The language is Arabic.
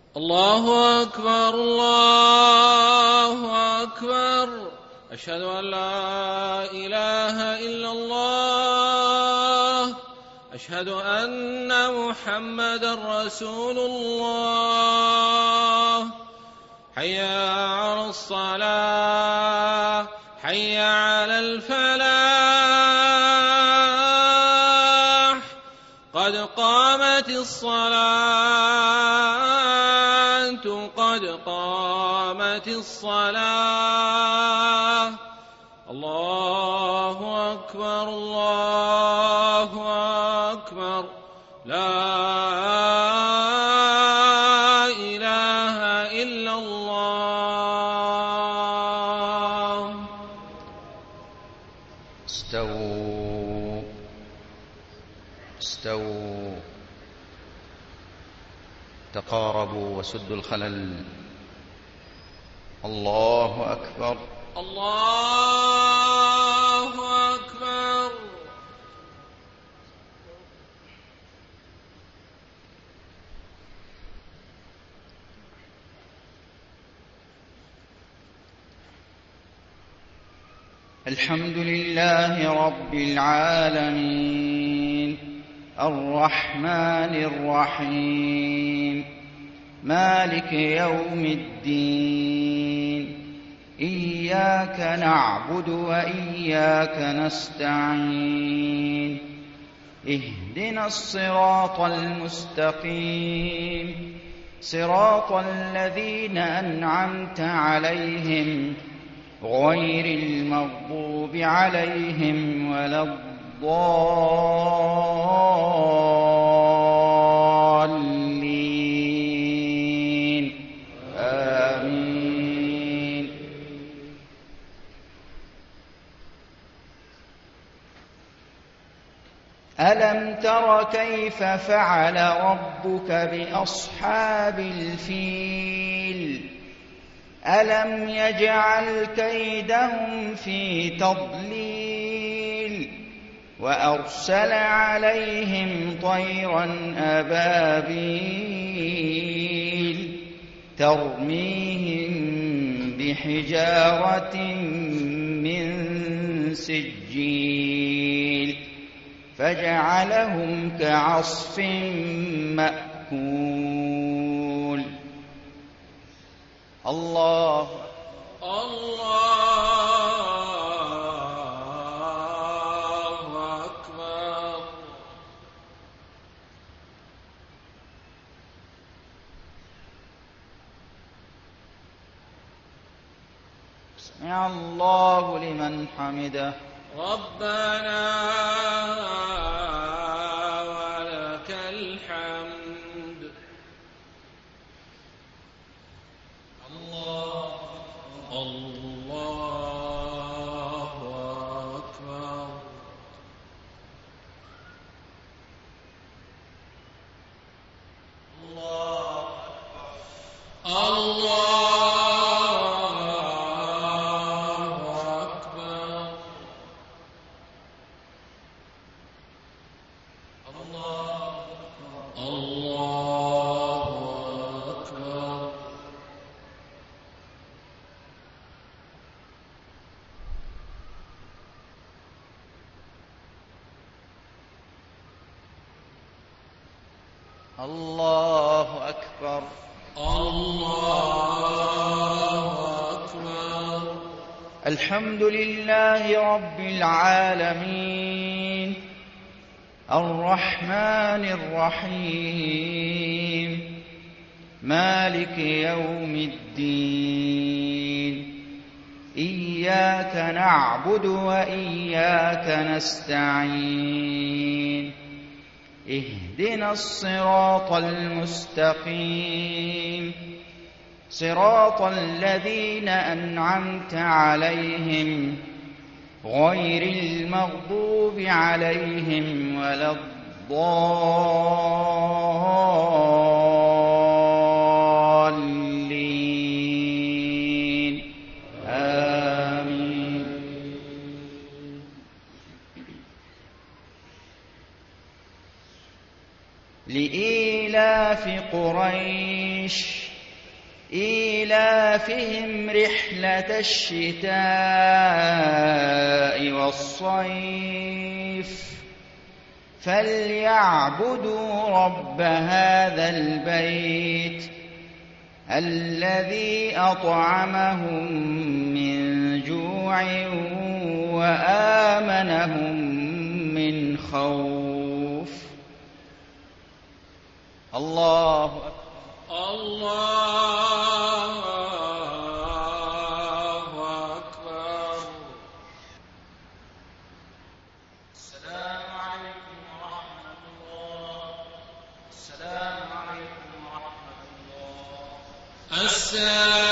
الله أكبر الله أكبر. أشهد أن لا إله إلا الله. أشهد أن محمدا رسول الله. حي على الصلاة حي على الفلاح. قد قامت الصلاة قد قامت الصلاة. الله أكبر الله أكبر. لا إله إلا الله. استووا استووا، تقاربوا وسدوا الخلل. الله أكبر الله أكبر. الحمد لله رب العالمين الرحمن الرحيم مالك يوم الدين. إياك نعبد وإياك نستعين. اهدنا الصراط المستقيم صراط الذين أنعمت عليهم غير المغضوب عليهم ولا الضالين. آمين. ألم تر كيف فعل ربك بأصحاب الفيل؟ ألم يجعل كيدهم في تضليل وأرسل عليهم طيرا أبابيل ترميهم بحجارة من سجيل فجعلهم كعصف مأكول. الله أكبر. سمع الله لمن حمده. ربنا ولك الحمد. الله أكبر. الله الله أكبر. الله أكبر. الحمد لله رب العالمين الرحمن الرحيم مالك يوم الدين. إياك نعبد وإياك نستعين. اهدنا الصراط المستقيم صراط الذين أنعمت عليهم غير المغضوب عليهم ولا الضالين. آمين. لإيلاف لإيلاف قريش إيلافهم رحلة الشتاء والصيف فليعبدوا رب هذا البيت الذي أطعمهم من جوع وآمنهم من خوف. الله أكبر. الله أكبر. السلام عليكم ورحمة الله. السلام عليكم ورحمة الله.